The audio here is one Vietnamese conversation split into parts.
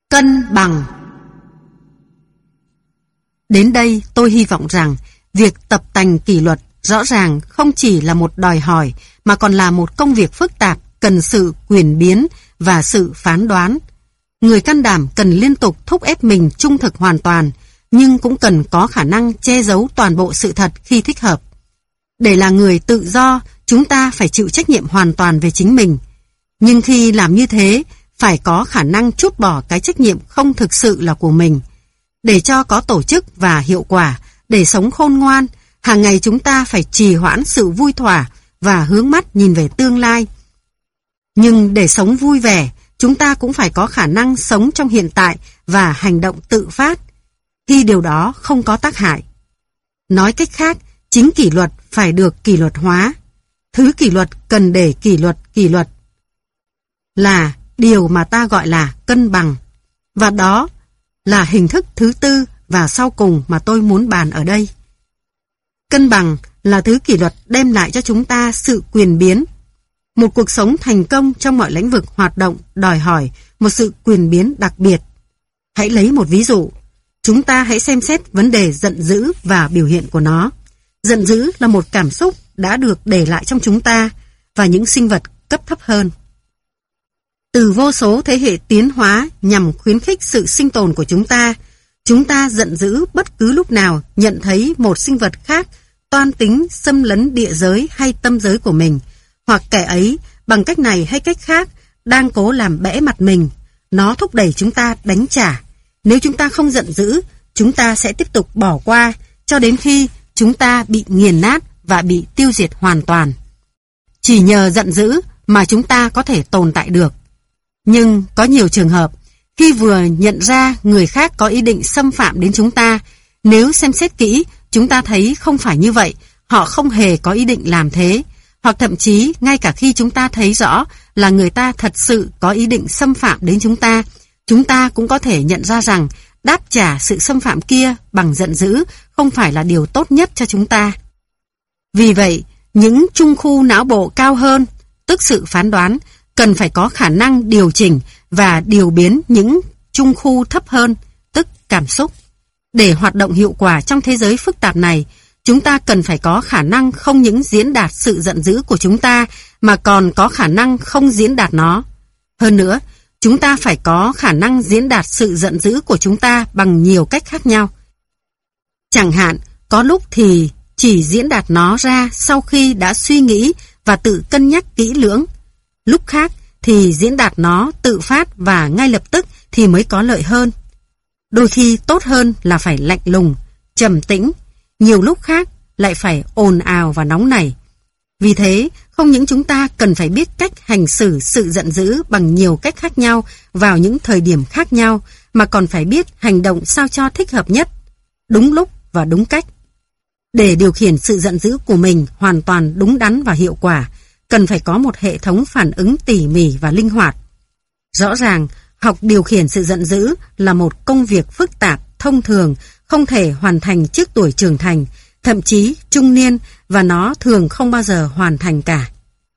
Cân bằng. Đến đây tôi hy vọng rằng việc tập tành kỷ luật rõ ràng không chỉ là một đòi hỏi mà còn là một công việc phức tạp cần sự quyền biến và sự phán đoán. Người can đảm cần liên tục thúc ép mình trung thực hoàn toàn, nhưng cũng cần có khả năng che giấu toàn bộ sự thật khi thích hợp. Để là người tự do, chúng ta phải chịu trách nhiệm hoàn toàn về chính mình. Nhưng khi làm như thế, phải có khả năng trút bỏ cái trách nhiệm không thực sự là của mình. Để cho có tổ chức và hiệu quả, để sống khôn ngoan, hàng ngày chúng ta phải trì hoãn sự vui thỏa và hướng mắt nhìn về tương lai. Nhưng để sống vui vẻ, chúng ta cũng phải có khả năng sống trong hiện tại và hành động tự phát, khi điều đó không có tác hại. Nói cách khác, chính kỷ luật phải được kỷ luật hóa. Thứ kỷ luật cần để kỷ luật là điều mà ta gọi là cân bằng. Và đó là hình thức thứ tư và sau cùng mà tôi muốn bàn ở đây. Cân bằng là thứ kỷ luật đem lại cho chúng ta sự quyền biến. Một cuộc sống thành công trong mọi lĩnh vực hoạt động đòi hỏi một sự quyền biến đặc biệt. Hãy lấy một ví dụ. Chúng ta hãy xem xét vấn đề giận dữ và biểu hiện của nó. Giận dữ là một cảm xúc đã được để lại trong chúng ta và những sinh vật cấp thấp hơn. Từ vô số thế hệ tiến hóa nhằm khuyến khích sự sinh tồn của chúng ta giận dữ bất cứ lúc nào nhận thấy một sinh vật khác toan tính xâm lấn địa giới hay tâm giới của mình, hoặc kẻ ấy bằng cách này hay cách khác đang cố làm bẽ mặt mình. Nó thúc đẩy chúng ta đánh trả. Nếu chúng ta không giận dữ, chúng ta sẽ tiếp tục bỏ qua cho đến khi chúng ta bị nghiền nát và bị tiêu diệt hoàn toàn. Chỉ nhờ giận dữ mà chúng ta có thể tồn tại được. Nhưng có nhiều trường hợp, khi vừa nhận ra người khác có ý định xâm phạm đến chúng ta, nếu xem xét kỹ, chúng ta thấy không phải như vậy, họ không hề có ý định làm thế. Hoặc thậm chí, ngay cả khi chúng ta thấy rõ là người ta thật sự có ý định xâm phạm đến chúng ta cũng có thể nhận ra rằng đáp trả sự xâm phạm kia bằng giận dữ không phải là điều tốt nhất cho chúng ta. Vì vậy, những trung khu não bộ cao hơn, tức sự phán đoán, cần phải có khả năng điều chỉnh và điều biến những trung khu thấp hơn, tức cảm xúc. Để hoạt động hiệu quả trong thế giới phức tạp này, chúng ta cần phải có khả năng không những diễn đạt sự giận dữ của chúng ta, mà còn có khả năng không diễn đạt nó. Hơn nữa, chúng ta phải có khả năng diễn đạt sự giận dữ của chúng ta bằng nhiều cách khác nhau. Chẳng hạn, có lúc thì chỉ diễn đạt nó ra sau khi đã suy nghĩ và tự cân nhắc kỹ lưỡng. Lúc khác thì diễn đạt nó tự phát và ngay lập tức thì mới có lợi hơn. Đôi khi tốt hơn là phải lạnh lùng, trầm tĩnh, nhiều lúc khác lại phải ồn ào và nóng nảy. Vì thế, không những chúng ta cần phải biết cách hành xử sự giận dữ bằng nhiều cách khác nhau vào những thời điểm khác nhau, mà còn phải biết hành động sao cho thích hợp nhất, đúng lúc và đúng cách. Để điều khiển sự giận dữ của mình hoàn toàn đúng đắn và hiệu quả, cần phải có một hệ thống phản ứng tỉ mỉ và linh hoạt. Rõ ràng, học điều khiển sự giận dữ là một công việc phức tạp, thông thường, không thể hoàn thành trước tuổi trưởng thành, thậm chí trung niên, và nó thường không bao giờ hoàn thành cả.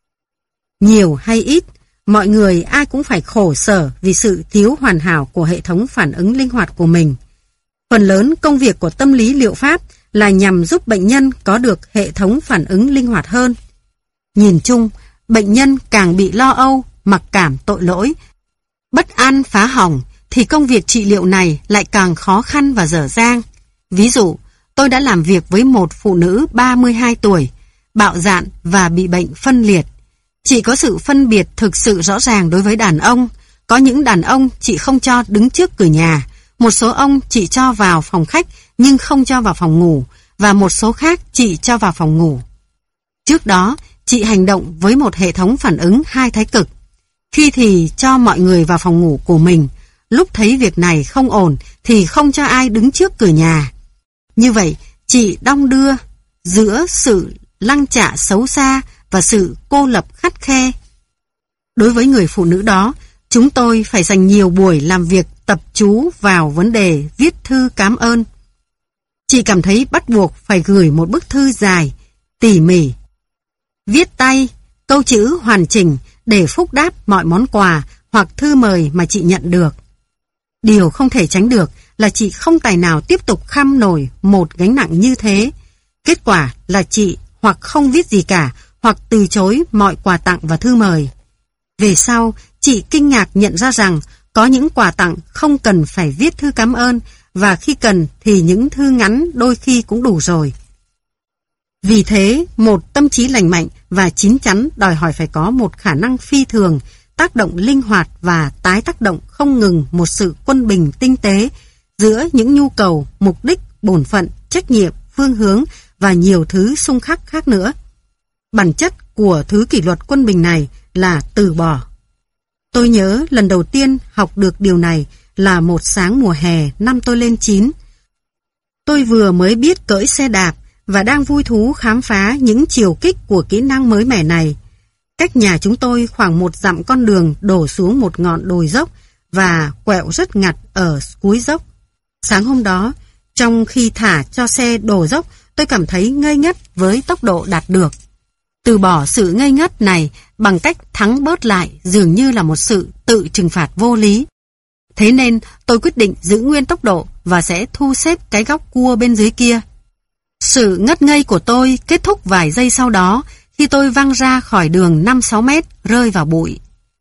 Nhiều hay ít, mọi người ai cũng phải khổ sở vì sự thiếu hoàn hảo của hệ thống phản ứng linh hoạt của mình. Phần lớn công việc của tâm lý liệu pháp là nhằm giúp bệnh nhân có được hệ thống phản ứng linh hoạt hơn. Nhìn chung, bệnh nhân càng bị lo âu, mặc cảm tội lỗi, bất an phá hỏng, thì công việc trị liệu này lại càng khó khăn và dở dang. Ví dụ, tôi đã làm việc với một phụ nữ 32 tuổi, bạo dạn và bị bệnh phân liệt. Chị có sự phân biệt thực sự rõ ràng đối với đàn ông. Có những đàn ông chị không cho đứng trước cửa nhà, một số ông chị cho vào phòng khách nhưng không cho vào phòng ngủ, và một số khác chị cho vào phòng ngủ. Trước đó, chị hành động với một hệ thống phản ứng hai thái cực. Khi thì cho mọi người vào phòng ngủ của mình, lúc thấy việc này không ổn thì không cho ai đứng trước cửa nhà. Như vậy, chị đong đưa giữa sự lăng chạ xấu xa và sự cô lập khắt khe. Đối với người phụ nữ đó, chúng tôi phải dành nhiều buổi làm việc tập chú vào vấn đề viết thư cảm ơn. Chị cảm thấy bắt buộc phải gửi một bức thư dài, tỉ mỉ, viết tay, câu chữ hoàn chỉnh để phúc đáp mọi món quà hoặc thư mời mà chị nhận được. Điều không thể tránh được là chị không tài nào tiếp tục kham nổi một gánh nặng như thế. Kết quả là chị hoặc không viết gì cả, hoặc từ chối mọi quà tặng và thư mời. Về sau, chị kinh ngạc nhận ra rằng có những quà tặng không cần phải viết thư cảm ơn, và khi cần thì những thư ngắn đôi khi cũng đủ rồi. Vì thế, một tâm trí lành mạnh và chín chắn đòi hỏi phải có một khả năng phi thường, tác động linh hoạt và tái tác động không ngừng một sự quân bình tinh tế giữa những nhu cầu, mục đích, bổn phận, trách nhiệm, phương hướng và nhiều thứ xung khắc khác nữa. Bản chất của thứ kỷ luật quân bình này là từ bỏ. Tôi nhớ lần đầu tiên học được điều này là một sáng mùa hè năm tôi lên 9. Tôi vừa mới biết cưỡi xe đạp và đang vui thú khám phá những chiều kích của kỹ năng mới mẻ này. Cách nhà chúng tôi khoảng 1 dặm con đường đổ xuống một ngọn đồi dốc và quẹo rất ngặt ở cuối dốc. Sáng hôm đó, trong khi thả cho xe đổ dốc, tôi cảm thấy ngây ngất với tốc độ đạt được. Từ bỏ sự ngây ngất này bằng cách thắng bớt lại dường như là một sự tự trừng phạt vô lý. Thế nên tôi quyết định giữ nguyên tốc độ và sẽ thu xếp cái góc cua bên dưới kia. Sự ngất ngây của tôi kết thúc vài giây sau đó khi tôi văng ra khỏi đường 5-6 mét rơi vào bụi.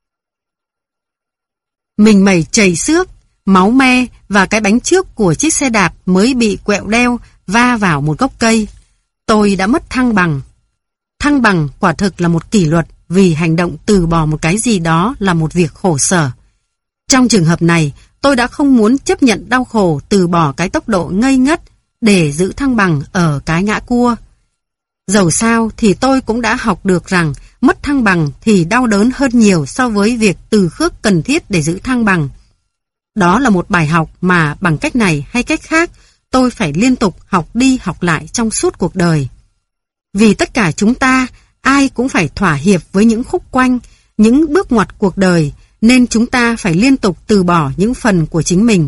Mình mẩy chảy xước, máu me và cái bánh trước của chiếc xe đạp mới bị quẹo đeo va vào một gốc cây. Tôi đã mất thăng bằng. Thăng bằng quả thực là một kỷ luật vì hành động từ bỏ một cái gì đó là một việc khổ sở. Trong trường hợp này, tôi đã không muốn chấp nhận đau khổ từ bỏ cái tốc độ ngây ngất để giữ thăng bằng ở cái ngã cua. Dầu sao thì tôi cũng đã học được rằng mất thăng bằng thì đau đớn hơn nhiều so với việc từ khước cần thiết để giữ thăng bằng. Đó là một bài học mà bằng cách này hay cách khác tôi phải liên tục học đi học lại trong suốt cuộc đời. Vì tất cả chúng ta, ai cũng phải thỏa hiệp với những khúc quanh, những bước ngoặt cuộc đời, nên chúng ta phải liên tục từ bỏ những phần của chính mình.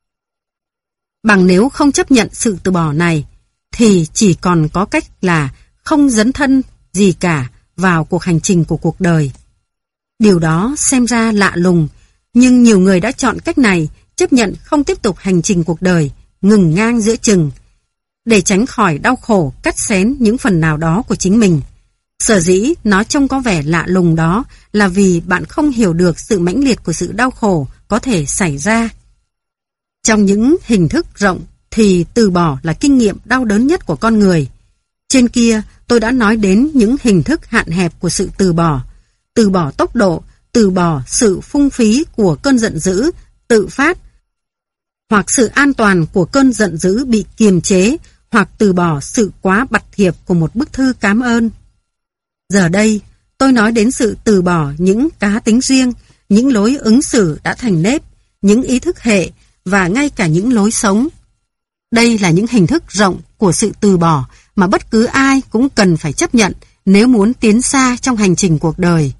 Bằng nếu không chấp nhận sự từ bỏ này, thì chỉ còn có cách là không dấn thân gì cả vào cuộc hành trình của cuộc đời. Điều đó xem ra lạ lùng, nhưng nhiều người đã chọn cách này, chấp nhận không tiếp tục hành trình cuộc đời, ngừng ngang giữa chừng, để tránh khỏi đau khổ cắt xén những phần nào đó của chính mình. Sở dĩ nó trông có vẻ lạ lùng đó là vì bạn không hiểu được sự mãnh liệt của sự đau khổ có thể xảy ra. Trong những hình thức rộng thì từ bỏ là kinh nghiệm đau đớn nhất của con người. Trên kia tôi đã nói đến những hình thức hạn hẹp của sự từ bỏ tốc độ, từ bỏ sự phung phí của cơn giận dữ tự phát, hoặc sự an toàn của cơn giận dữ bị kiềm chế, hoặc từ bỏ sự quá bặt thiệp của một bức thư cảm ơn. Giờ đây, tôi nói đến sự từ bỏ những cá tính riêng, những lối ứng xử đã thành nếp, những ý thức hệ và ngay cả những lối sống. Đây là những hình thức rộng của sự từ bỏ mà bất cứ ai cũng cần phải chấp nhận nếu muốn tiến xa trong hành trình cuộc đời.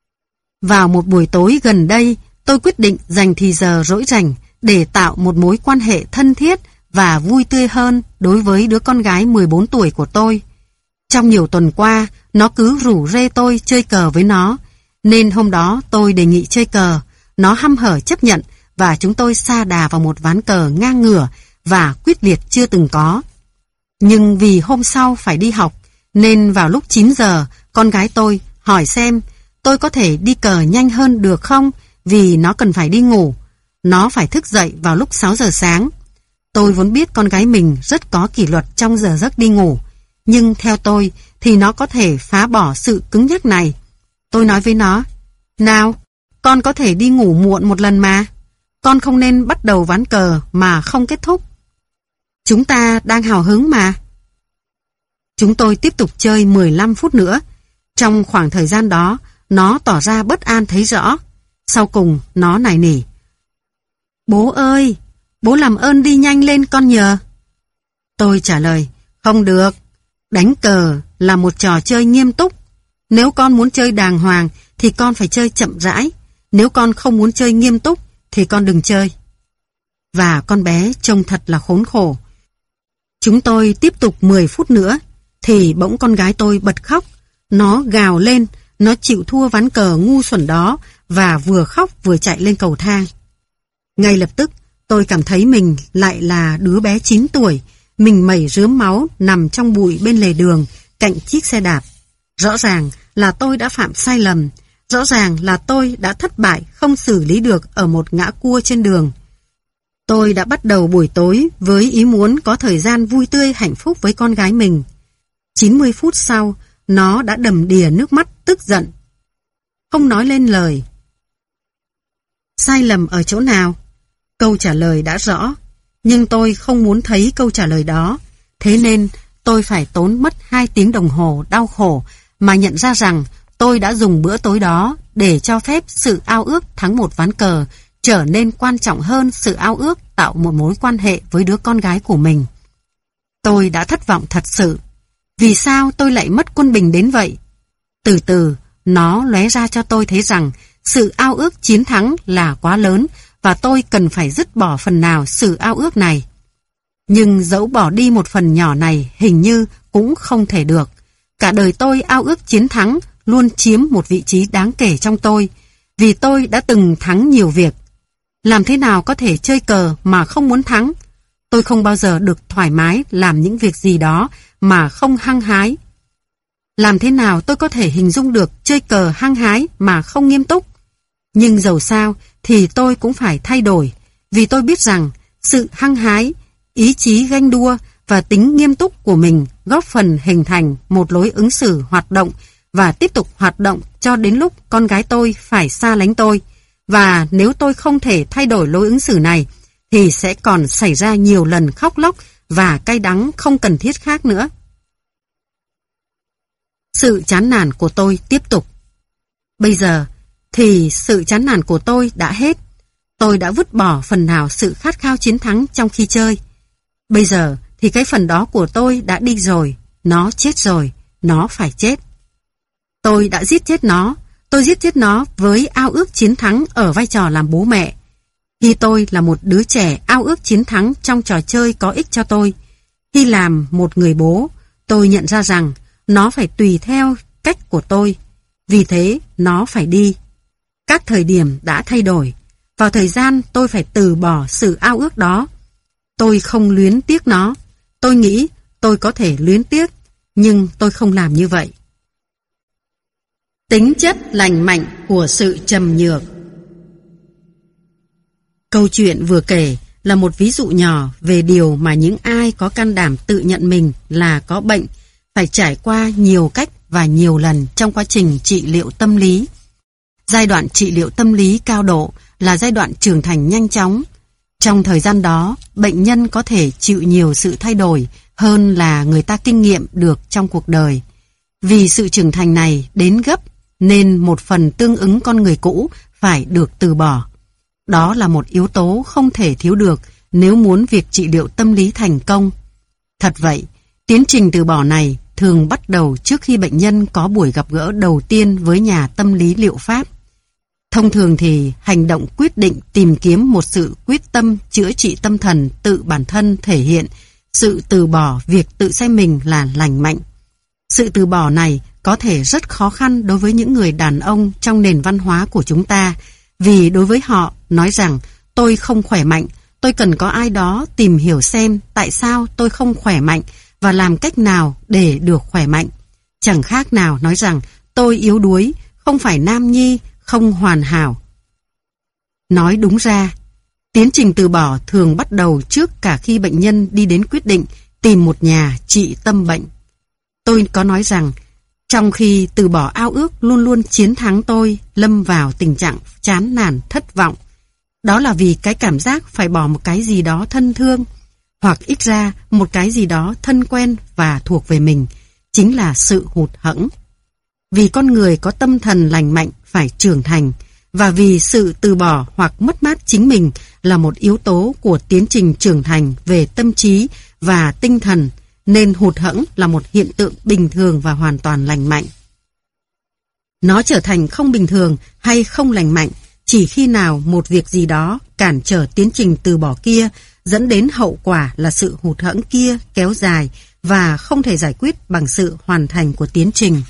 Vào một buổi tối gần đây, tôi quyết định dành thì giờ rỗi rảnh để tạo một mối quan hệ thân thiết và vui tươi hơn đối với đứa con gái 14 tuổi của tôi. Trong nhiều tuần qua, nó cứ rủ rê tôi chơi cờ với nó, nên hôm đó tôi đề nghị chơi cờ. Nó hăm hở chấp nhận và chúng tôi sa đà vào một ván cờ ngang ngửa và quyết liệt chưa từng có. Nhưng vì hôm sau phải đi học, nên vào lúc 9 giờ, con gái tôi hỏi xem tôi có thể đi cờ nhanh hơn được không, vì nó cần phải đi ngủ. Nó phải thức dậy vào lúc 6 giờ sáng. Tôi vốn biết con gái mình rất có kỷ luật trong giờ giấc đi ngủ, nhưng theo tôi thì nó có thể phá bỏ sự cứng nhắc này. Tôi nói với nó, nào, con có thể đi ngủ muộn một lần mà. Con không nên bắt đầu ván cờ mà không kết thúc. Chúng ta đang hào hứng mà. Chúng tôi tiếp tục chơi 15 phút nữa. Trong khoảng thời gian đó, nó tỏ ra bất an thấy rõ. Sau cùng, nó nài nỉ. Bố ơi, bố làm ơn đi nhanh lên con nhờ. Tôi trả lời, không được. Đánh cờ là một trò chơi nghiêm túc. Nếu con muốn chơi đàng hoàng thì con phải chơi chậm rãi. Nếu con không muốn chơi nghiêm túc thì con đừng chơi. Và con bé trông thật là khốn khổ. Chúng tôi tiếp tục 10 phút nữa thì bỗng con gái tôi bật khóc. Nó gào lên, nó chịu thua ván cờ ngu xuẩn đó và vừa khóc vừa chạy lên cầu thang. Ngay lập tức Tôi cảm thấy mình lại là đứa bé 9 tuổi, mình mẩy rướm máu nằm trong bụi bên lề đường, cạnh chiếc xe đạp. Rõ ràng là tôi đã phạm sai lầm, rõ ràng là tôi đã thất bại không xử lý được ở một ngã cua trên đường. Tôi đã bắt đầu buổi tối với ý muốn có thời gian vui tươi hạnh phúc với con gái mình. 90 phút sau, nó đã đầm đìa nước mắt tức giận, không nói lên lời. Sai lầm ở chỗ nào? Câu trả lời đã rõ, nhưng tôi không muốn thấy câu trả lời đó. Thế nên tôi phải tốn mất 2 tiếng đồng hồ đau khổ mà nhận ra rằng tôi đã dùng bữa tối đó để cho phép sự ao ước thắng một ván cờ trở nên quan trọng hơn sự ao ước tạo một mối quan hệ với đứa con gái của mình. Tôi đã thất vọng thật sự. Vì sao tôi lại mất quân bình đến vậy? Từ từ, nó lóe ra cho tôi thấy rằng sự ao ước chiến thắng là quá lớn và tôi cần phải dứt bỏ phần nào sự ao ước này. Nhưng dẫu bỏ đi một phần nhỏ này hình như cũng không thể được. Cả đời tôi ao ước chiến thắng luôn chiếm một vị trí đáng kể trong tôi, vì tôi đã từng thắng nhiều việc. Làm thế nào có thể chơi cờ mà không muốn thắng? Tôi không bao giờ được thoải mái làm những việc gì đó mà không hăng hái. Làm thế nào tôi có thể hình dung được chơi cờ hăng hái mà không nghiêm túc? Nhưng dầu sao thì tôi cũng phải thay đổi, vì tôi biết rằng sự hăng hái, ý chí ganh đua và tính nghiêm túc của mình góp phần hình thành một lối ứng xử hoạt động và tiếp tục hoạt động cho đến lúc con gái tôi phải xa lánh tôi. Và nếu tôi không thể thay đổi lối ứng xử này thì sẽ còn xảy ra nhiều lần khóc lóc và cay đắng không cần thiết khác nữa. Sự chán nản của tôi tiếp tục. Bây giờ thì sự chán nản của tôi đã hết. Tôi đã vứt bỏ phần nào sự khát khao chiến thắng trong khi chơi. Bây giờ thì cái phần đó của tôi đã đi rồi. Nó chết rồi. Nó phải chết. Tôi đã giết chết nó. Tôi giết chết nó với ao ước chiến thắng ở vai trò làm bố mẹ. Khi tôi là một đứa trẻ ao ước chiến thắng trong trò chơi có ích cho tôi, khi làm một người bố, tôi nhận ra rằng nó phải tùy theo cách của tôi. Vì thế, nó phải đi. Các thời điểm đã thay đổi. Vào thời gian tôi phải từ bỏ sự ao ước đó. Tôi không luyến tiếc nó. Tôi nghĩ tôi có thể luyến tiếc, nhưng tôi không làm như vậy. Tính chất lành mạnh của sự trầm nhược. Câu chuyện vừa kể là một ví dụ nhỏ về điều mà những ai có can đảm tự nhận mình là có bệnh phải trải qua nhiều cách và nhiều lần trong quá trình trị liệu tâm lý. Giai đoạn trị liệu tâm lý cao độ là giai đoạn trưởng thành nhanh chóng. Trong thời gian đó, bệnh nhân có thể chịu nhiều sự thay đổi hơn là người ta kinh nghiệm được trong cuộc đời. Vì sự trưởng thành này đến gấp nên một phần tương ứng con người cũ phải được từ bỏ. Đó là một yếu tố không thể thiếu được nếu muốn việc trị liệu tâm lý thành công. Thật vậy, tiến trình từ bỏ này thường bắt đầu trước khi bệnh nhân có buổi gặp gỡ đầu tiên với nhà tâm lý liệu pháp. Thông thường thì hành động quyết định tìm kiếm một sự quyết tâm chữa trị tâm thần tự bản thân thể hiện sự từ bỏ việc tự xem mình là lành mạnh. Sự từ bỏ này có thể rất khó khăn đối với những người đàn ông trong nền văn hóa của chúng ta, vì đối với họ nói rằng tôi không khỏe mạnh, tôi cần có ai đó tìm hiểu xem tại sao tôi không khỏe mạnh và làm cách nào để được khỏe mạnh. Chẳng khác nào nói rằng tôi yếu đuối, không phải nam nhi, không hoàn hảo. Nói đúng ra, tiến trình từ bỏ thường bắt đầu trước cả khi bệnh nhân đi đến quyết định tìm một nhà trị tâm bệnh. Tôi có nói rằng, trong khi từ bỏ ao ước luôn luôn chiến thắng tôi lâm vào tình trạng chán nản, thất vọng. Đó là vì cái cảm giác phải bỏ một cái gì đó thân thương, hoặc ít ra một cái gì đó thân quen và thuộc về mình, chính là sự hụt hẫng. Vì con người có tâm thần lành mạnh phải trưởng thành, và vì sự từ bỏ hoặc mất mát chính mình là một yếu tố của tiến trình trưởng thành về tâm trí và tinh thần, nên hụt hẫng là một hiện tượng bình thường và hoàn toàn lành mạnh. Nó trở thành không bình thường hay không lành mạnh chỉ khi nào một việc gì đó cản trở tiến trình từ bỏ kia, dẫn đến hậu quả là sự hụt hẫng kia kéo dài và không thể giải quyết bằng sự hoàn thành của tiến trình.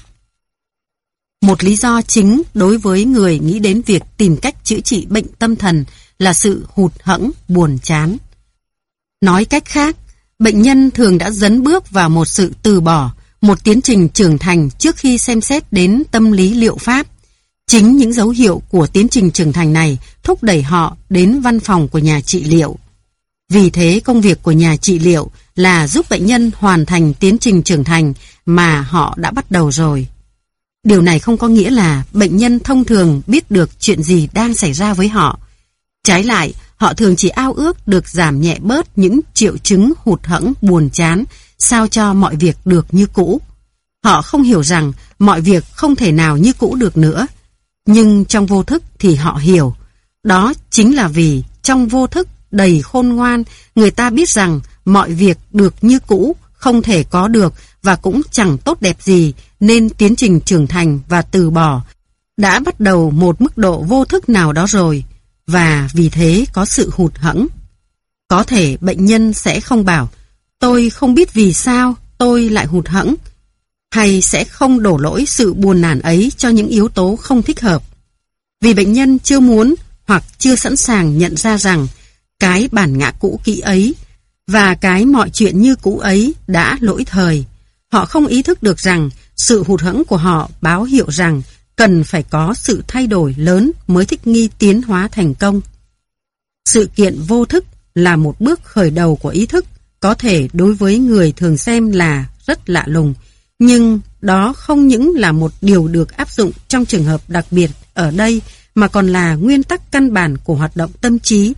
Một lý do chính đối với người nghĩ đến việc tìm cách chữa trị bệnh tâm thần là sự hụt hẫng, buồn chán. Nói cách khác, bệnh nhân thường đã dấn bước vào một sự từ bỏ, một tiến trình trưởng thành trước khi xem xét đến tâm lý liệu pháp. Chính những dấu hiệu của tiến trình trưởng thành này thúc đẩy họ đến văn phòng của nhà trị liệu. Vì thế công việc của nhà trị liệu là giúp bệnh nhân hoàn thành tiến trình trưởng thành mà họ đã bắt đầu rồi. Điều này không có nghĩa là bệnh nhân thông thường biết được chuyện gì đang xảy ra với họ. Trái lại, họ thường chỉ ao ước được giảm nhẹ bớt những triệu chứng hụt hẫng, buồn chán, sao cho mọi việc được như cũ. Họ không hiểu rằng mọi việc không thể nào như cũ được nữa. Nhưng trong vô thức thì họ hiểu. Đó chính là vì trong vô thức đầy khôn ngoan, người ta biết rằng mọi việc được như cũ không thể có được và cũng chẳng tốt đẹp gì, nên tiến trình trưởng thành và từ bỏ đã bắt đầu một mức độ vô thức nào đó rồi, và vì thế có sự hụt hẫng. Có thể bệnh nhân sẽ không bảo, tôi không biết vì sao tôi lại hụt hẫng, hay sẽ không đổ lỗi sự buồn nản ấy cho những yếu tố không thích hợp. Vì bệnh nhân chưa muốn hoặc chưa sẵn sàng nhận ra rằng cái bản ngã cũ kỹ ấy và cái mọi chuyện như cũ ấy đã lỗi thời. Họ không ý thức được rằng sự hụt hẫng của họ báo hiệu rằng cần phải có sự thay đổi lớn mới thích nghi tiến hóa thành công. Sự kiện vô thức là một bước khởi đầu của ý thức, có thể đối với người thường xem là rất lạ lùng, nhưng đó không những là một điều được áp dụng trong trường hợp đặc biệt ở đây, mà còn là nguyên tắc căn bản của hoạt động tâm trí.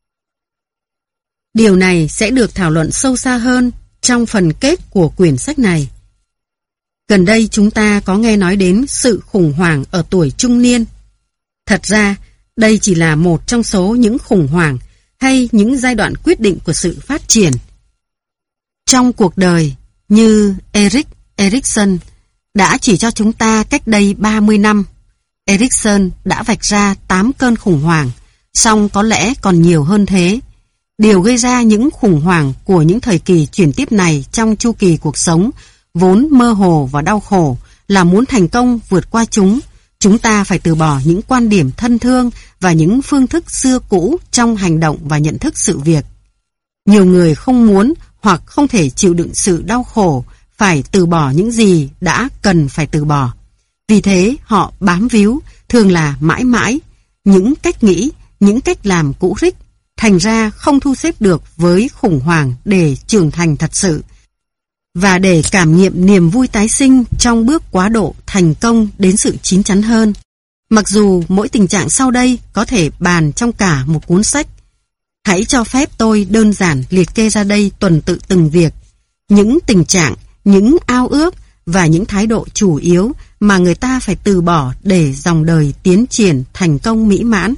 Điều này sẽ được thảo luận sâu xa hơn trong phần kết của quyển sách này. Gần đây chúng ta có nghe nói đến sự khủng hoảng ở tuổi trung niên. Thật ra, đây chỉ là một trong số những khủng hoảng hay những giai đoạn quyết định của sự phát triển. Trong cuộc đời, như Erik Erikson đã chỉ cho chúng ta cách đây 30 năm, Erikson đã vạch ra 8 cơn khủng hoảng, song có lẽ còn nhiều hơn thế. Điều gây ra những khủng hoảng của những thời kỳ chuyển tiếp này trong chu kỳ cuộc sống vốn mơ hồ và đau khổ là muốn thành công vượt qua chúng ta phải từ bỏ những quan điểm thân thương và những phương thức xưa cũ trong hành động và nhận thức sự việc. Nhiều người không muốn hoặc không thể chịu đựng sự đau khổ, phải từ bỏ những gì đã cần phải từ bỏ. Vì thế họ bám víu, thường là mãi mãi, những cách nghĩ, những cách làm cũ rích, thành ra không thu xếp được với khủng hoảng để trưởng thành thật sự. Và để cảm nghiệm niềm vui tái sinh trong bước quá độ thành công đến sự chín chắn hơn. Mặc dù mỗi tình trạng sau đây có thể bàn trong cả một cuốn sách, hãy cho phép tôi đơn giản liệt kê ra đây tuần tự từng việc, những tình trạng, những ao ước và những thái độ chủ yếu mà người ta phải từ bỏ để dòng đời tiến triển thành công mỹ mãn.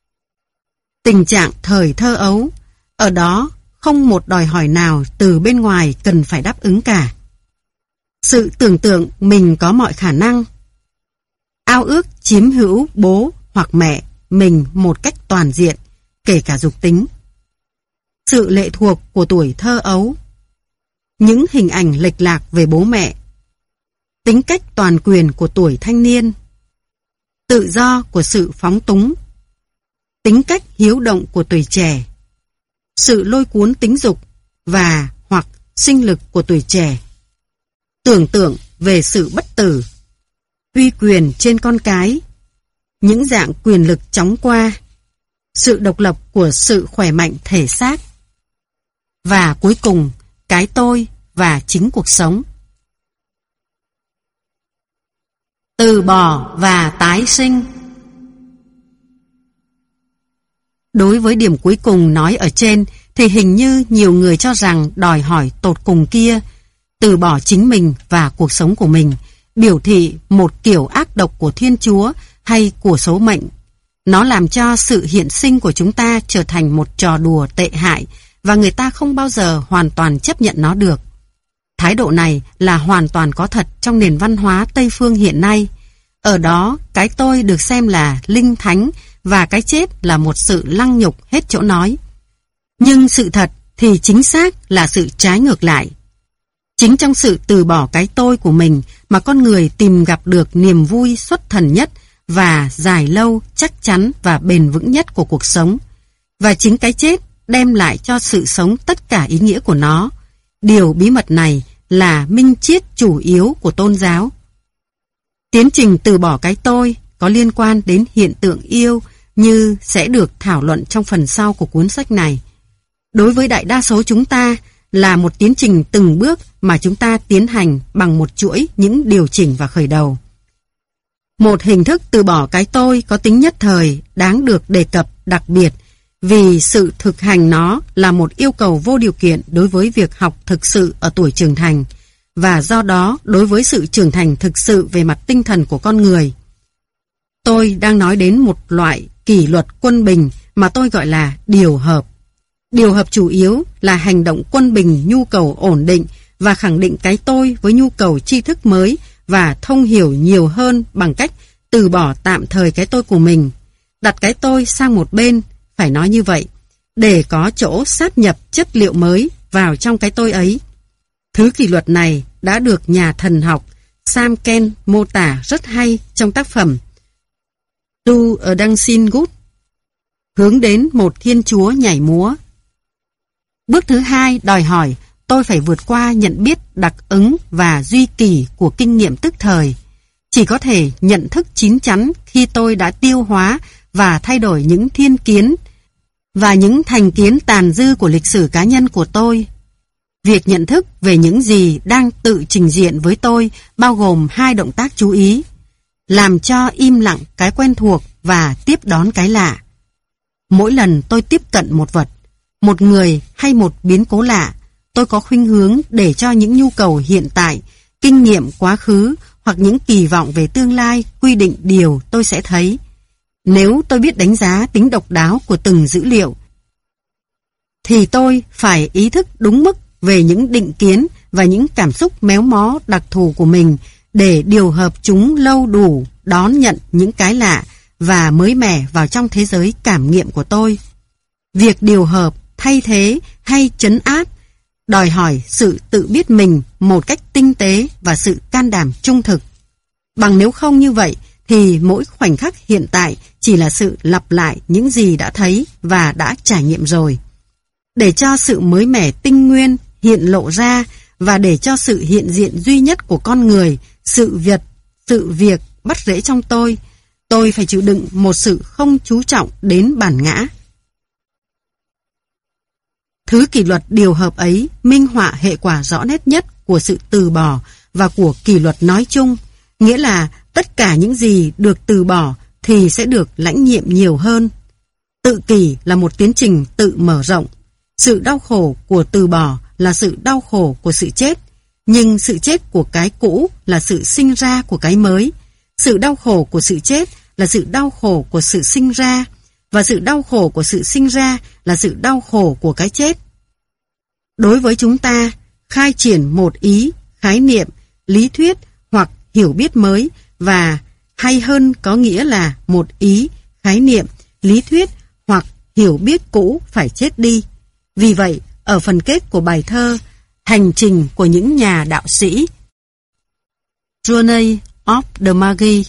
Tình trạng thời thơ ấu, ở đó không một đòi hỏi nào từ bên ngoài cần phải đáp ứng cả. Sự tưởng tượng mình có mọi khả năng, ao ước chiếm hữu bố hoặc mẹ mình một cách toàn diện, kể cả dục tính. Sự lệ thuộc của tuổi thơ ấu, những hình ảnh lệch lạc về bố mẹ, tính cách toàn quyền của tuổi thanh niên, tự do của sự phóng túng, tính cách hiếu động của tuổi trẻ, sự lôi cuốn tính dục và hoặc sinh lực của tuổi trẻ, tưởng tượng về sự bất tử, uy quyền trên con cái, những dạng quyền lực chóng qua, sự độc lập của sự khỏe mạnh thể xác, và cuối cùng cái tôi và chính cuộc sống. Từ bỏ và tái sinh. Đối với điểm cuối cùng nói ở trên thì hình như nhiều người cho rằng đòi hỏi tột cùng kia, từ bỏ chính mình và cuộc sống của mình, biểu thị một kiểu ác độc của Thiên Chúa hay của số mệnh. Nó làm cho sự hiện sinh của chúng ta trở thành một trò đùa tệ hại và người ta không bao giờ hoàn toàn chấp nhận nó được. Thái độ này là hoàn toàn có thật trong nền văn hóa Tây Phương hiện nay. Ở đó, cái tôi được xem là linh thánh và cái chết là một sự lăng nhục hết chỗ nói. Nhưng sự thật thì chính xác là sự trái ngược lại. Chính trong sự từ bỏ cái tôi của mình mà con người tìm gặp được niềm vui xuất thần nhất và dài lâu, chắc chắn và bền vững nhất của cuộc sống. Và chính cái chết đem lại cho sự sống tất cả ý nghĩa của nó. Điều bí mật này là minh triết chủ yếu của tôn giáo. Tiến trình từ bỏ cái tôi có liên quan đến hiện tượng yêu như sẽ được thảo luận trong phần sau của cuốn sách này. Đối với đại đa số chúng ta là một tiến trình từng bước mà chúng ta tiến hành bằng một chuỗi những điều chỉnh và khởi đầu. Một hình thức từ bỏ cái tôi có tính nhất thời đáng được đề cập đặc biệt vì sự thực hành nó là một yêu cầu vô điều kiện đối với việc học thực sự ở tuổi trưởng thành và do đó đối với sự trưởng thành thực sự về mặt tinh thần của con người. Tôi đang nói đến một loại kỷ luật quân bình mà tôi gọi là điều hợp. Điều hợp chủ yếu là hành động quân bình nhu cầu ổn định và khẳng định cái tôi với nhu cầu tri thức mới và thông hiểu nhiều hơn bằng cách từ bỏ tạm thời cái tôi của mình, đặt cái tôi sang một bên, phải nói như vậy, để có chỗ sát nhập chất liệu mới vào trong cái tôi ấy. Thứ kỷ luật này đã được nhà thần học Sam Ken mô tả rất hay trong tác phẩm Do a Dancing God, hướng đến một thiên chúa nhảy múa. Bước thứ hai đòi hỏi tôi phải vượt qua nhận biết đặc ứng và duy kỳ của kinh nghiệm tức thời. Chỉ có thể nhận thức chín chắn khi tôi đã tiêu hóa và thay đổi những thiên kiến và những thành kiến tàn dư của lịch sử cá nhân của tôi. Việc nhận thức về những gì đang tự trình diện với tôi bao gồm hai động tác chú ý: làm cho im lặng cái quen thuộc và tiếp đón cái lạ. Mỗi lần tôi tiếp cận một vật, một người hay một biến cố lạ, tôi có khuynh hướng để cho những nhu cầu hiện tại, kinh nghiệm quá khứ hoặc những kỳ vọng về tương lai quy định điều tôi sẽ thấy. Nếu tôi biết đánh giá tính độc đáo của từng dữ liệu, thì tôi phải ý thức đúng mức về những định kiến và những cảm xúc méo mó đặc thù của mình để điều hợp chúng lâu đủ đón nhận những cái lạ và mới mẻ vào trong thế giới cảm nghiệm của tôi. Việc điều hợp, thay thế hay trấn áp đòi hỏi sự tự biết mình một cách tinh tế và sự can đảm trung thực. Bằng nếu không như vậy thì mỗi khoảnh khắc hiện tại chỉ là sự lặp lại những gì đã thấy và đã trải nghiệm rồi. Để cho sự mới mẻ tinh nguyên hiện lộ ra và để cho sự hiện diện duy nhất của con người, sự việc bắt rễ trong tôi phải chịu đựng một sự không chú trọng đến bản ngã. Thứ kỷ luật điều hợp ấy minh họa hệ quả rõ nét nhất của sự từ bỏ và của kỷ luật nói chung, nghĩa là tất cả những gì được từ bỏ thì sẽ được lãnh nhiệm nhiều hơn. Tự kỷ là một tiến trình tự mở rộng. Sự đau khổ của từ bỏ là sự đau khổ của sự chết, nhưng sự chết của cái cũ là sự sinh ra của cái mới. Sự đau khổ của sự chết là sự đau khổ của sự sinh ra, và sự đau khổ của sự sinh ra là sự đau khổ của cái chết. Đối với chúng ta, khai triển một ý, khái niệm, lý thuyết hoặc hiểu biết mới, và hay hơn có nghĩa là một ý, khái niệm, lý thuyết hoặc hiểu biết cũ phải chết đi. Vì vậy, ở phần kết của bài thơ Hành trình của những nhà đạo sĩ, Journey of the Magi,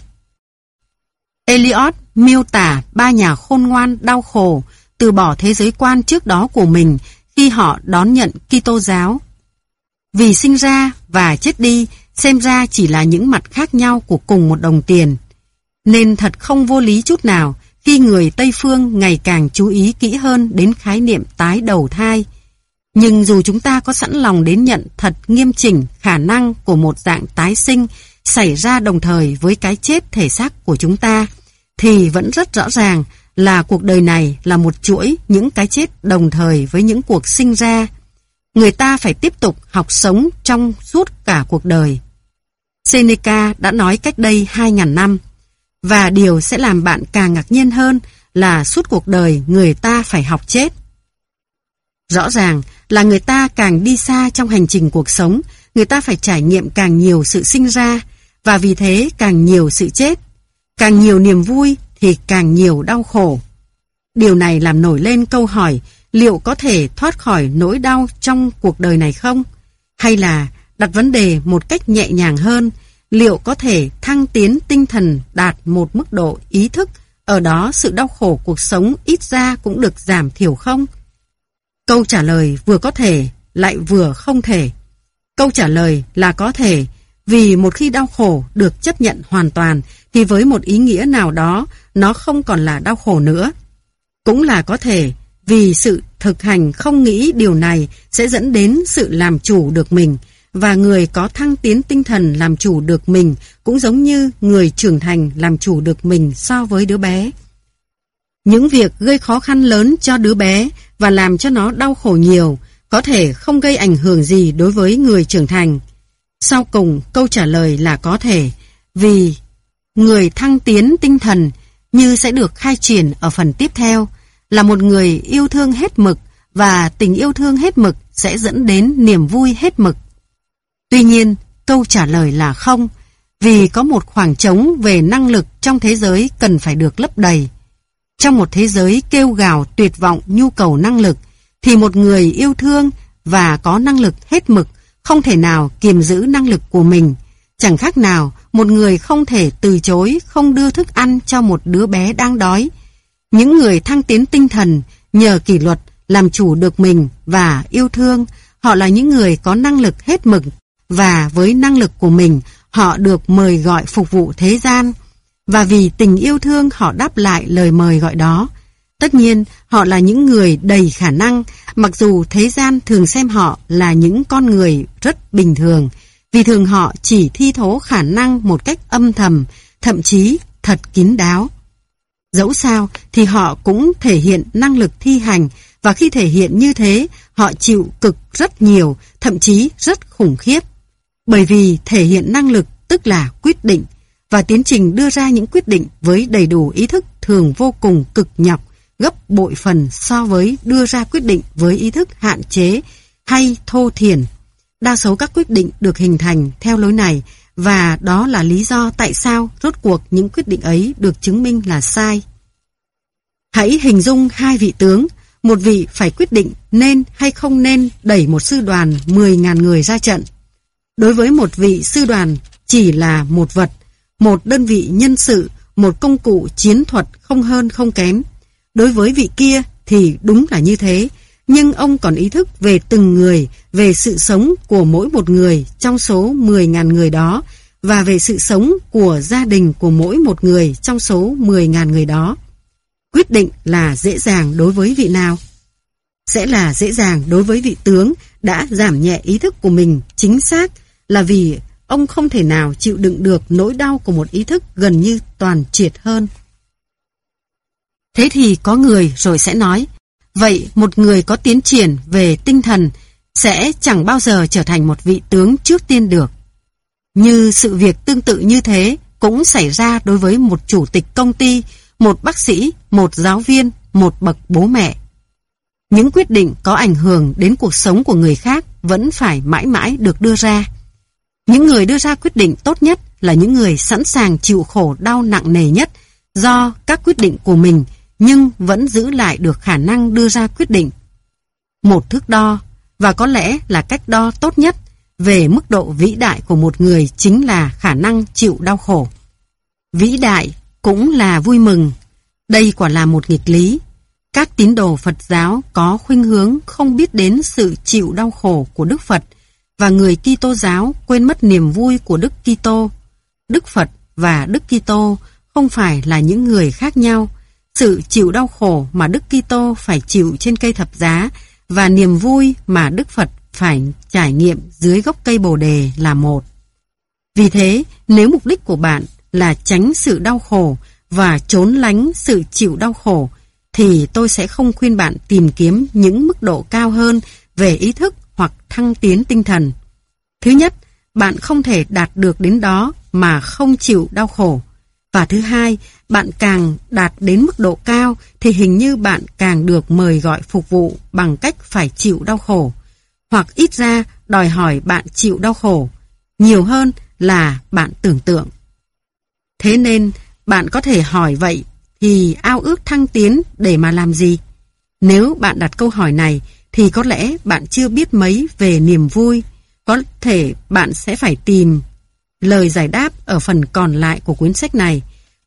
Eliot miêu tả ba nhà khôn ngoan đau khổ từ bỏ thế giới quan trước đó của mình khi họ đón nhận Kitô giáo. Vì sinh ra và chết đi xem ra chỉ là những mặt khác nhau của cùng một đồng tiền, nên thật không vô lý chút nào khi người Tây Phương ngày càng chú ý kỹ hơn đến khái niệm tái đầu thai. Nhưng dù chúng ta có sẵn lòng đến nhận thật nghiêm chỉnh khả năng của một dạng tái sinh xảy ra đồng thời với cái chết thể xác của chúng ta, thì vẫn rất rõ ràng là cuộc đời này là một chuỗi những cái chết đồng thời với những cuộc sinh ra. Người ta phải tiếp tục học sống trong suốt cả cuộc đời. Seneca đã nói cách đây 2.000 năm, và điều sẽ làm bạn càng ngạc nhiên hơn là suốt cuộc đời người ta phải học chết. Rõ ràng là người ta càng đi xa trong hành trình cuộc sống, người ta phải trải nghiệm càng nhiều sự sinh ra, và vì thế càng nhiều sự chết. Càng nhiều niềm vui thì càng nhiều đau khổ. Điều này làm nổi lên câu hỏi liệu có thể thoát khỏi nỗi đau trong cuộc đời này không? Hay là đặt vấn đề một cách nhẹ nhàng hơn, liệu có thể thăng tiến tinh thần đạt một mức độ ý thức ở đó sự đau khổ cuộc sống ít ra cũng được giảm thiểu không? Câu trả lời vừa có thể lại vừa không thể. Câu trả lời là có thể, vì một khi đau khổ được chấp nhận hoàn toàn thì với một ý nghĩa nào đó nó không còn là đau khổ nữa. Cũng là có thể, vì sự thực hành không nghĩ điều này sẽ dẫn đến sự làm chủ được mình, và người có thăng tiến tinh thần làm chủ được mình cũng giống như người trưởng thành làm chủ được mình so với đứa bé. Những việc gây khó khăn lớn cho đứa bé và làm cho nó đau khổ nhiều có thể không gây ảnh hưởng gì đối với người trưởng thành. Sau cùng, câu trả lời là có thể, vì người thăng tiến tinh thần như sẽ được khai triển ở phần tiếp theo, là một người yêu thương hết mực, và tình yêu thương hết mực sẽ dẫn đến niềm vui hết mực. Tuy nhiên, câu trả lời là không, vì có một khoảng trống về năng lực trong thế giới cần phải được lấp đầy. Trong một thế giới kêu gào tuyệt vọng nhu cầu năng lực, thì một người yêu thương và có năng lực hết mực không thể nào kiềm giữ năng lực của mình. Chẳng khác nào một người không thể từ chối không đưa thức ăn cho một đứa bé đang đói. Những người thăng tiến tinh thần nhờ kỷ luật làm chủ được mình và yêu thương, họ là những người có năng lực hết mực, và với năng lực của mình họ được mời gọi phục vụ thế gian, và vì tình yêu thương họ đáp lại lời mời gọi đó. Tất nhiên họ là những người đầy khả năng, mặc dù thế gian thường xem họ là những con người rất bình thường, vì thường họ chỉ thi thố khả năng một cách âm thầm, thậm chí thật kín đáo. Dẫu sao thì họ cũng thể hiện năng lực thi hành, và khi thể hiện như thế, họ chịu cực rất nhiều, thậm chí rất khủng khiếp. Bởi vì thể hiện năng lực tức là quyết định, và tiến trình đưa ra những quyết định với đầy đủ ý thức thường vô cùng cực nhọc, gấp bội phần so với đưa ra quyết định với ý thức hạn chế hay thô thiển. Đa số các quyết định được hình thành theo lối này, và đó là lý do tại sao rốt cuộc những quyết định ấy được chứng minh là sai. Hãy hình dung hai vị tướng, một vị phải quyết định nên hay không nên đẩy một sư đoàn 10.000 người ra trận. Đối với một vị sư đoàn chỉ là một vật, một đơn vị nhân sự, một công cụ chiến thuật không hơn không kém. Đối với vị kia thì đúng là như thế, nhưng ông còn ý thức về từng người, về sự sống của mỗi một người trong số 10.000 người đó, và về sự sống của gia đình của mỗi một người trong số 10.000 người đó. Quyết định là dễ dàng đối với vị nào? Sẽ là dễ dàng đối với vị tướng đã giảm nhẹ ý thức của mình chính xác, là vì ông không thể nào chịu đựng được nỗi đau của một ý thức gần như toàn triệt hơn. Thế thì có người rồi sẽ nói, vậy một người có tiến triển về tinh thần sẽ chẳng bao giờ trở thành một vị tướng trước tiên được. Như sự việc tương tự như thế cũng xảy ra đối với một chủ tịch công ty, một bác sĩ, một giáo viên, một bậc bố mẹ. Những quyết định có ảnh hưởng đến cuộc sống của người khác vẫn phải mãi mãi được đưa ra. Những người đưa ra quyết định tốt nhất là những người sẵn sàng chịu khổ đau nặng nề nhất do các quyết định của mình, nhưng vẫn giữ lại được khả năng đưa ra quyết định. Một thước đo, và có lẽ là cách đo tốt nhất về mức độ vĩ đại của một người chính là khả năng chịu đau khổ. Vĩ đại cũng là vui mừng. Đây quả là một nghịch lý. Các tín đồ Phật giáo có khuynh hướng không biết đến sự chịu đau khổ của Đức Phật, và người Kitô giáo quên mất niềm vui của Đức Kitô. Đức Phật và Đức Kitô không phải là những người khác nhau. Sự chịu đau khổ mà Đức Kitô phải chịu trên cây thập giá và niềm vui mà Đức Phật phải trải nghiệm dưới gốc cây Bồ đề là một. Vì thế, nếu mục đích của bạn là tránh sự đau khổ và trốn lánh sự chịu đau khổ, thì tôi sẽ không khuyên bạn tìm kiếm những mức độ cao hơn về ý thức hoặc thăng tiến tinh thần. Thứ nhất, bạn không thể đạt được đến đó mà không chịu đau khổ. Và thứ hai, bạn càng đạt đến mức độ cao thì hình như bạn càng được mời gọi phục vụ bằng cách phải chịu đau khổ, hoặc ít ra đòi hỏi bạn chịu đau khổ, nhiều hơn là bạn tưởng tượng. Thế nên, bạn có thể hỏi vậy thì ao ước thăng tiến để mà làm gì? Nếu bạn đặt câu hỏi này thì có lẽ bạn chưa biết mấy về niềm vui. Có thể bạn sẽ phải tìm lời giải đáp ở phần còn lại của cuốn sách này.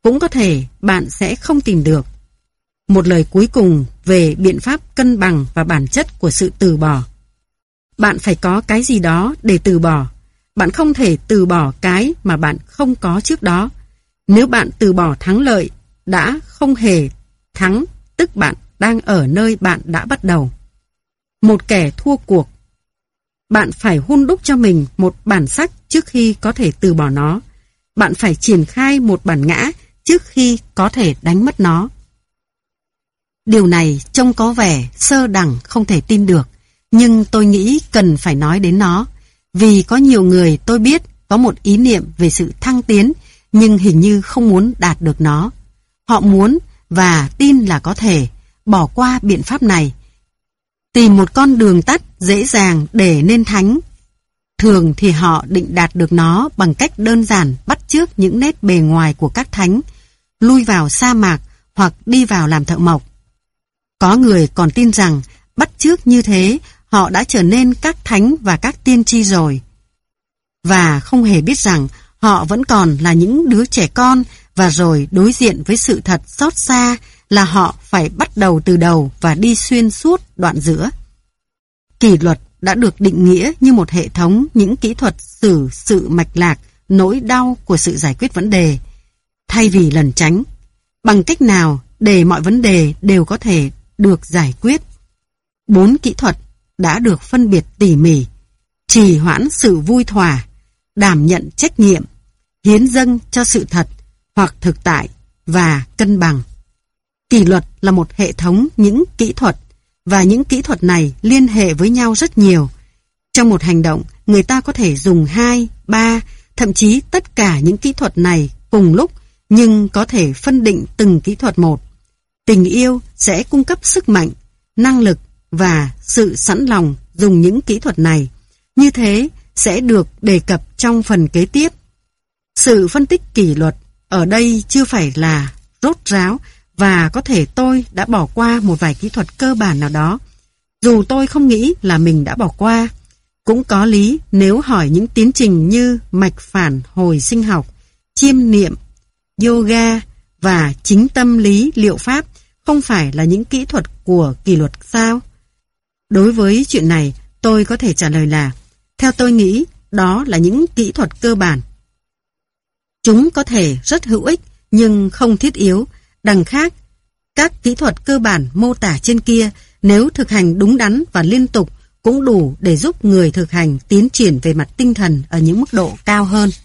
Cũng có thể bạn sẽ không tìm được. Một lời cuối cùng về biện pháp cân bằng và bản chất của sự từ bỏ. Bạn phải có cái gì đó để từ bỏ. Bạn không thể từ bỏ cái mà bạn không có trước đó. Nếu bạn từ bỏ thắng lợi đã không hề thắng, tức bạn đang ở nơi bạn đã bắt đầu. Một kẻ thua cuộc. Bạn phải hun đúc cho mình một bản sắc trước khi có thể từ bỏ nó. Bạn phải triển khai một bản ngã trước khi có thể đánh mất nó. Điều này trông có vẻ sơ đẳng không thể tin được, nhưng tôi nghĩ cần phải nói đến nó, vì có nhiều người tôi biết có một ý niệm về sự thăng tiến, nhưng hình như không muốn đạt được nó. Họ muốn và tin là có thể bỏ qua biện pháp này, tìm một con đường tắt dễ dàng để nên thánh. Thường thì họ định đạt được nó bằng cách đơn giản bắt chước những nét bề ngoài của các thánh, lui vào sa mạc hoặc đi vào làm thợ mộc. Có người còn tin rằng bắt chước như thế họ đã trở nên các thánh và các tiên tri rồi, và không hề biết rằng họ vẫn còn là những đứa trẻ con, và rồi đối diện với sự thật xót xa là họ phải bắt đầu từ đầu và đi xuyên suốt đoạn giữa. Kỷ luật đã được định nghĩa như một hệ thống những kỹ thuật xử sự mạch lạc, nỗi đau của sự giải quyết vấn đề, thay vì lẩn tránh. Bằng cách nào để mọi vấn đề đều có thể được giải quyết? 4 kỹ thuật đã được phân biệt tỉ mỉ: trì hoãn sự vui thỏa, đảm nhận trách nhiệm, hiến dâng cho sự thật hoặc thực tại, và cân bằng. Kỷ luật là một hệ thống những kỹ thuật, và những kỹ thuật này liên hệ với nhau rất nhiều. Trong một hành động, người ta có thể dùng 2, 3, thậm chí tất cả những kỹ thuật này cùng lúc, nhưng có thể phân định từng kỹ thuật một. Tình yêu sẽ cung cấp sức mạnh, năng lực và sự sẵn lòng dùng những kỹ thuật này. Như thế sẽ được đề cập trong phần kế tiếp. Sự phân tích kỷ luật ở đây chưa phải là rốt ráo, và có thể tôi đã bỏ qua một vài kỹ thuật cơ bản nào đó, dù tôi không nghĩ là mình đã bỏ qua. Cũng có lý nếu hỏi những tiến trình như mạch phản hồi sinh học, chiêm niệm, yoga và chính tâm lý liệu pháp không phải là những kỹ thuật của kỷ luật sao? Đối với chuyện này, tôi có thể trả lời là, theo tôi nghĩ, đó là những kỹ thuật cơ bản. Chúng có thể rất hữu ích, nhưng không thiết yếu. Đằng khác, các kỹ thuật cơ bản mô tả trên kia, nếu thực hành đúng đắn và liên tục, cũng đủ để giúp người thực hành tiến triển về mặt tinh thần ở những mức độ cao hơn.